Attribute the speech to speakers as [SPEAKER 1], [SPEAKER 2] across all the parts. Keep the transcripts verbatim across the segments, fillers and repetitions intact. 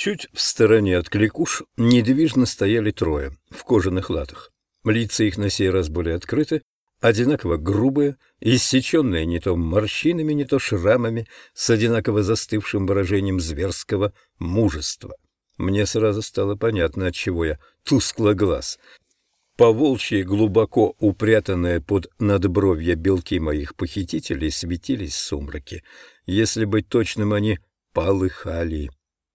[SPEAKER 1] Чуть в стороне от кликуш недвижно стояли трое в кожаных латах. Лица их на сей раз были открыты, одинаково грубые, иссеченные не то морщинами, не то шрамами, с одинаково застывшим выражением зверского мужества. Мне сразу стало понятно, отчего я тусклоглаз. По-волчьи глубоко упрятанные под надбровья белки моих похитителей светились в сумраке. Если быть точным, они полыхали.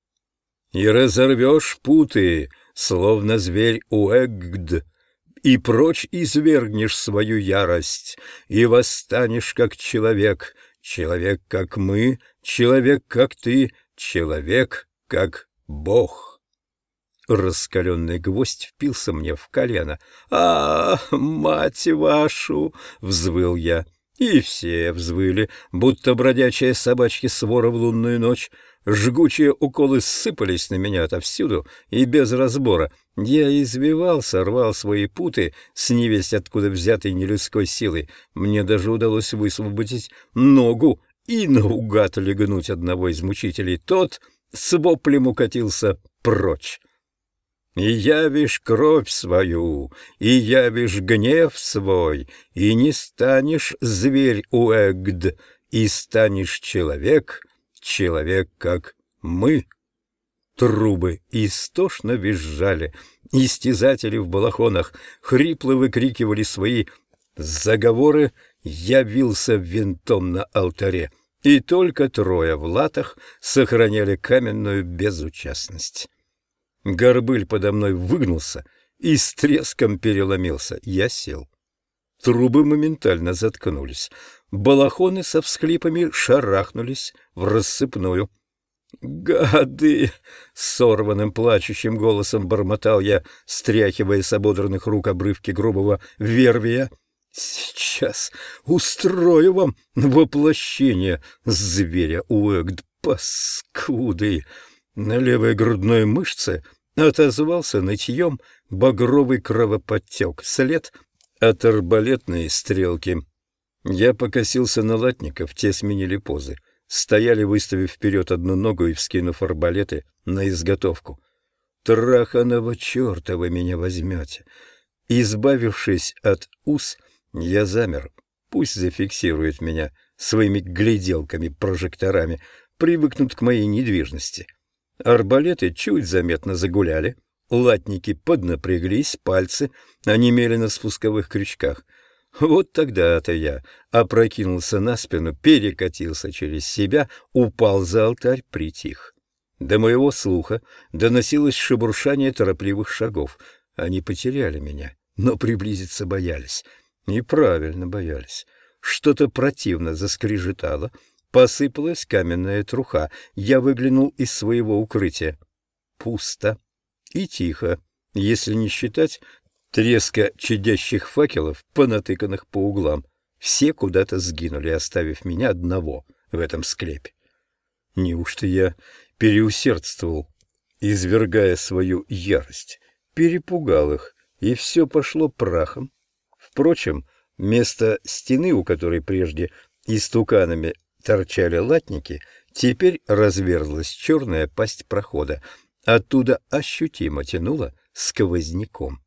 [SPEAKER 1] «И разорвешь путы, словно зверь Уэгд, и прочь извергнешь свою ярость, и восстанешь как человек, человек как мы, человек как ты, человек как Бог». Раскаленный гвоздь впился мне в колено. «А, мать вашу!» — взвыл я. И все взвыли, будто бродячие собачки свора в лунную ночь. Жгучие уколы сыпались на меня отовсюду и без разбора. Я извивался, рвал свои путы с невесть откуда взятой нелюдской силой. Мне даже удалось высвободить ногу и наугад легнуть одного из мучителей. Тот с воплем укатился прочь. «И явишь кровь свою, и явишь гнев свой, и не станешь зверь Уэгд, и станешь человек, человек как мы». Трубы истошно визжали, истязатели в балахонах хрипло выкрикивали свои заговоры. Явился винтом на алтаре, и только трое в латах сохраняли каменную безучастность. Горбыль подо мной выгнулся и с треском переломился. Я сел. Трубы моментально заткнулись. Балахоны со всхлипами шарахнулись в рассыпную. «Гады!» — сорванным плачущим голосом бормотал я, стряхивая с ободранных рук обрывки грубого вервия. «Сейчас устрою вам воплощение зверя Уэгд, паскуды!» На левой грудной мышце отозвался нытьем багровый кровоподтек, след от арбалетной стрелки. Я покосился на латников, те сменили позы. Стояли, выставив вперед одну ногу и вскинув арбалеты на изготовку. «Траханого черта вы меня возьмете!» Избавившись от уз, я замер. Пусть зафиксирует меня своими гляделками-прожекторами, привыкнут к моей недвижности. Арбалеты чуть заметно загуляли, латники поднапряглись, пальцы онемели на спусковых крючках. Вот тогда-то я опрокинулся на спину, перекатился через себя, упал за алтарь, притих. До моего слуха доносилось шебуршание торопливых шагов. Они потеряли меня, но приблизиться боялись. И правильно боялись. Что-то противно заскрежетало. Посыпалась каменная труха. Я выглянул из своего укрытия. Пусто и тихо, если не считать треска чадящих факелов, понатыканных по углам. Все куда-то сгинули, оставив меня одного в этом склепе. Неужто я переусердствовал, извергая свою ярость, перепугал их, и все пошло прахом? Впрочем, вместо стены, у которой прежде истуканами торчали латники, теперь разверзлась черная пасть прохода. Оттуда ощутимо тянуло сквозняком.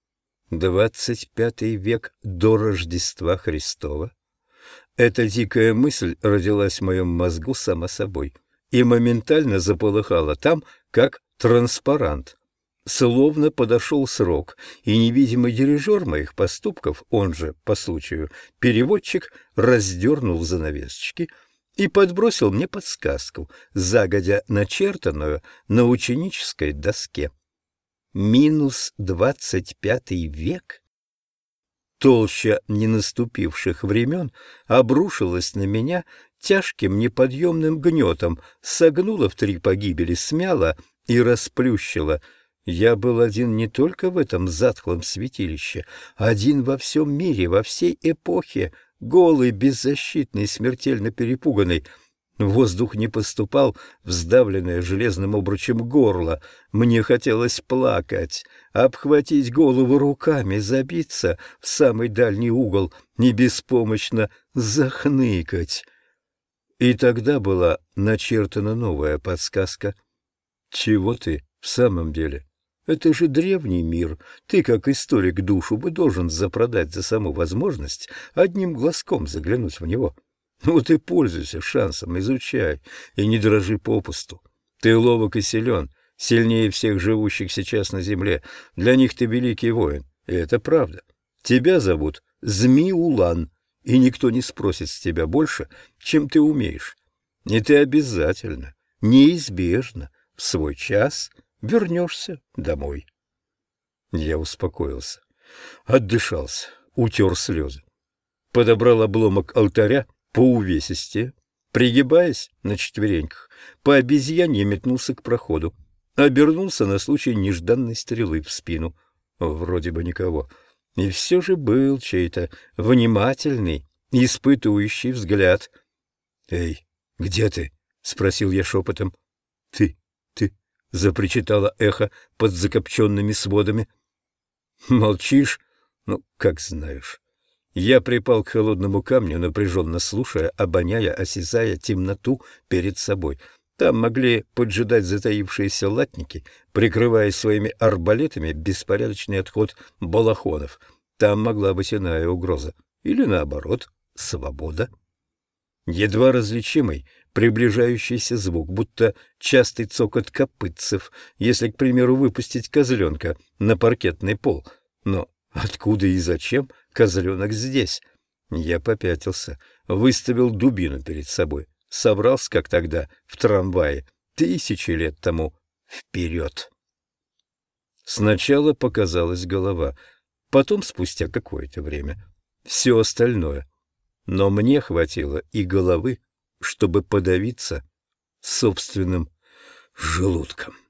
[SPEAKER 1] Двадцать пятый век до Рождества Христова. Эта дикая мысль родилась в моем мозгу сама собой и моментально заполыхала там, как транспарант. Словно подошел срок, и невидимый дирижер моих поступков, он же, по случаю, переводчик, раздернул занавесочки и подбросил мне подсказку, загодя начертанную на ученической доске. Минус двадцать пятый век? Толща ненаступивших времен обрушилась на меня тяжким неподъемным гнетом, согнула в три погибели, смяла и расплющила. Я был один не только в этом затхлом святилище, один во всем мире, во всей эпохе, голый, беззащитный, смертельно перепуганный. Воздух не поступал в сдавленное железным обручем горло. Мне хотелось плакать, обхватить голову руками, забиться в самый дальний угол и беспомощно захныкать. И тогда была начертана новая подсказка. Чего ты в самом деле? Это же древний мир. Ты, как историк, душу бы должен запродать за саму возможность одним глазком заглянуть в него. Вот и пользуйся шансом, изучай, и не дрожи попусту. Ты ловок и силен, сильнее всех живущих сейчас на земле. Для них ты великий воин, и это правда. Тебя зовут Зми-Улан, и никто не спросит с тебя больше, чем ты умеешь. И ты обязательно, неизбежно, в свой час вернешься домой. Я успокоился, отдышался, утер слезы. Подобрал обломок алтаря по увесистее, пригибаясь на четвереньках, по обезьянье метнулся к проходу, обернулся на случай нежданной стрелы в спину. Вроде бы никого. И все же был чей-то внимательный, испытывающий взгляд. — Эй, где ты? — спросил я шепотом. — Ты, ты, — запричитало эхо под закопченными сводами. — Молчишь? Ну, как знаешь. Я припал к холодному камню, напряженно слушая, обоняя, осязая темноту перед собой. Там могли поджидать затаившиеся латники, прикрывая своими арбалетами беспорядочный отход балахонов. Там могла быть иная угроза. Или, наоборот, свобода. Едва различимый приближающийся звук, будто частый цокот копытцев, если, к примеру, выпустить козленка на паркетный пол. Но откуда и зачем козленок здесь? Я попятился, выставил дубину перед собой. Собрался, как тогда, в трамвае, тысячи лет тому вперед. Сначала показалась голова, потом, спустя какое-то время, все остальное. Но мне хватило и головы, чтобы подавиться собственным желудком.